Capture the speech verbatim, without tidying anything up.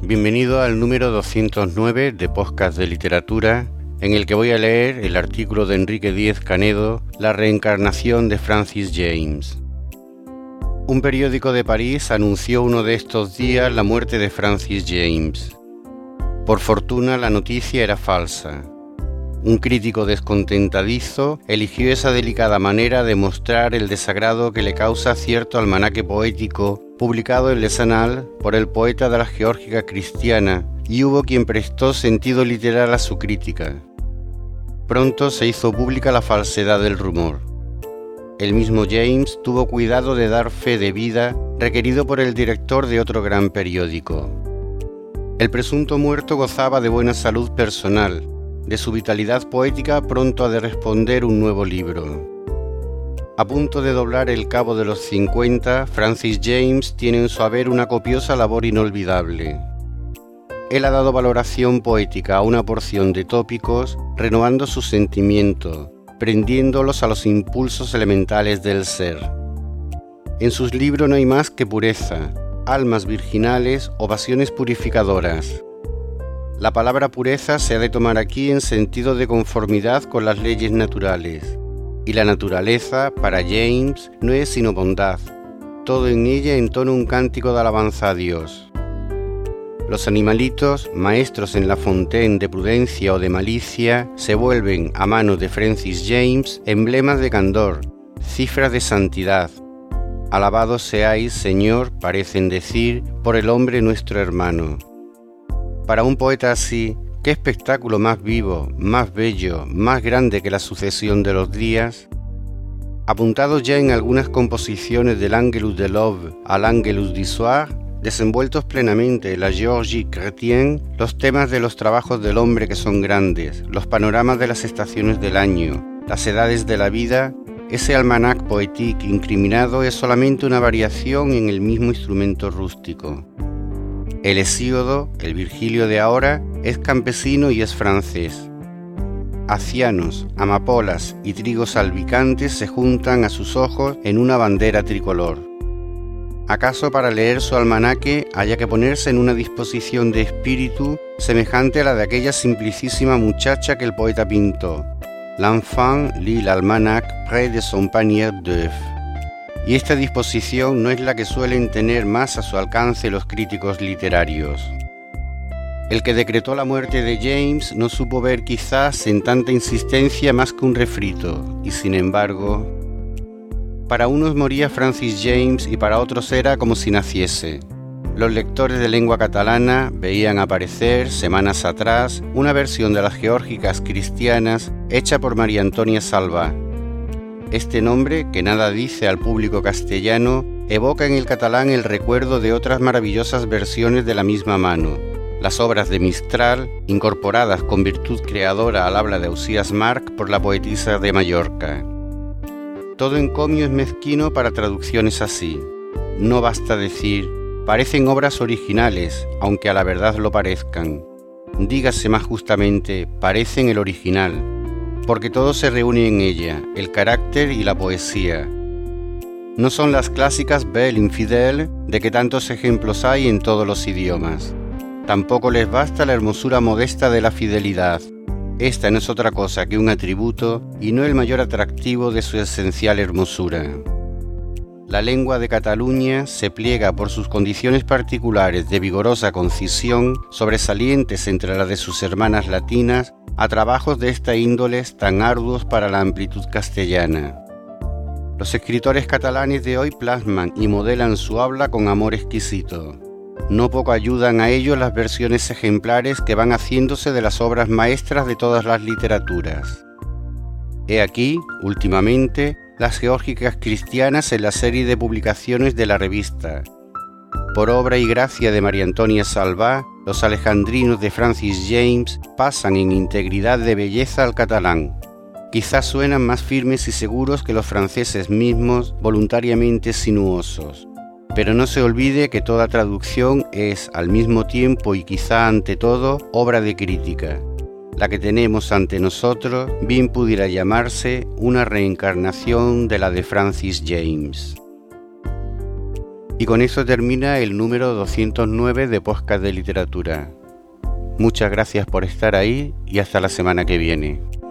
Bienvenido al número doscientos nueve de Podcast de Literatura, en el que voy a leer el artículo de Enrique Díez Canedo, La reencarnación de Francis James. Un periódico de París anunció uno de estos días la muerte de Francis James. Por fortuna la noticia era falsa. Un crítico descontentadizo eligió esa delicada manera de mostrar el desagrado que le causa cierto almanaque poético publicado en Les Annales por el poeta de la Geórgica cristiana, y hubo quien prestó sentido literal a su crítica. Pronto se hizo pública la falsedad del rumor. El mismo James tuvo cuidado de dar fe de vida requerido por el director de otro gran periódico. El presunto muerto gozaba de buena salud personal. De su vitalidad poética pronto ha de responder un nuevo libro. A punto de doblar el cabo de los cincuenta, Francis James tiene en su haber una copiosa labor inolvidable. Él ha dado valoración poética a una porción de tópicos, renovando su sentimiento, prendiéndolos a los impulsos elementales del ser. En sus libros no hay más que pureza, almas virginales o pasiones purificadoras. La palabra pureza se ha de tomar aquí en sentido de conformidad con las leyes naturales, y la naturaleza, para James, no es sino bondad. Todo en ella entona un cántico de alabanza a Dios. Los animalitos, maestros en la fontaine de prudencia o de malicia, se vuelven, a manos de Francis James, emblemas de candor, cifras de santidad. Alabados seáis, Señor, parecen decir, por el hombre nuestro hermano. Para un poeta así, ¿qué espectáculo más vivo, más bello, más grande que la sucesión de los días? Apuntados ya en algunas composiciones del Angelus de l'Aube al Angelus du Soir, desenvueltos plenamente en la Géorgie chrétienne, los temas de los trabajos del hombre que son grandes, los panoramas de las estaciones del año, las edades de la vida, ese almanaque poétique incriminado es solamente una variación en el mismo instrumento rústico. El Hesíodo, el Virgilio de ahora, es campesino y es francés. Acianos, amapolas y trigos albicantes se juntan a sus ojos en una bandera tricolor. ¿Acaso para leer su almanaque haya que ponerse en una disposición de espíritu semejante a la de aquella simplicísima muchacha que el poeta pintó? L'enfant lit l'almanach près de son panier d'œufs. Y esta disposición no es la que suelen tener más a su alcance los críticos literarios. El que decretó la muerte de James no supo ver quizás en tanta insistencia más que un refrito, y sin embargo, para unos moría Francis James y para otros era como si naciese. Los lectores de lengua catalana veían aparecer, semanas atrás, una versión de las Geórgicas cristianas hecha por María Antonia Salvá. Este nombre, que nada dice al público castellano, evoca en el catalán el recuerdo de otras maravillosas versiones de la misma mano, las obras de Mistral, incorporadas con virtud creadora al habla de Ausías Marc por la poetisa de Mallorca. Todo encomio es mezquino para traducciones así. No basta decir, parecen obras originales, aunque a la verdad lo parezcan. Dígase más justamente, parecen el original, porque todo se reúne en ella, el carácter y la poesía. No son las clásicas belle infidèle de que tantos ejemplos hay en todos los idiomas. Tampoco les basta la hermosura modesta de la fidelidad. Esta no es otra cosa que un atributo y no el mayor atractivo de su esencial hermosura. La lengua de Cataluña se pliega por sus condiciones particulares de vigorosa concisión, sobresalientes entre las de sus hermanas latinas, a trabajos de esta índole tan arduos para la amplitud castellana. Los escritores catalanes de hoy plasman y modelan su habla con amor exquisito. No poco ayudan a ello las versiones ejemplares que van haciéndose de las obras maestras de todas las literaturas. He aquí, últimamente, las Geórgicas cristianas en la serie de publicaciones de la revista. Por obra y gracia de María Antonia Salvá, los alejandrinos de Francis James pasan en integridad de belleza al catalán. Quizás suenan más firmes y seguros que los franceses mismos, voluntariamente sinuosos. Pero no se olvide que toda traducción es, al mismo tiempo y quizá ante todo, obra de crítica. La que tenemos ante nosotros bien pudiera llamarse una reencarnación de la de Francis James. Y con eso termina el número doscientos nueve de Podcast de Literatura. Muchas gracias por estar ahí y hasta la semana que viene.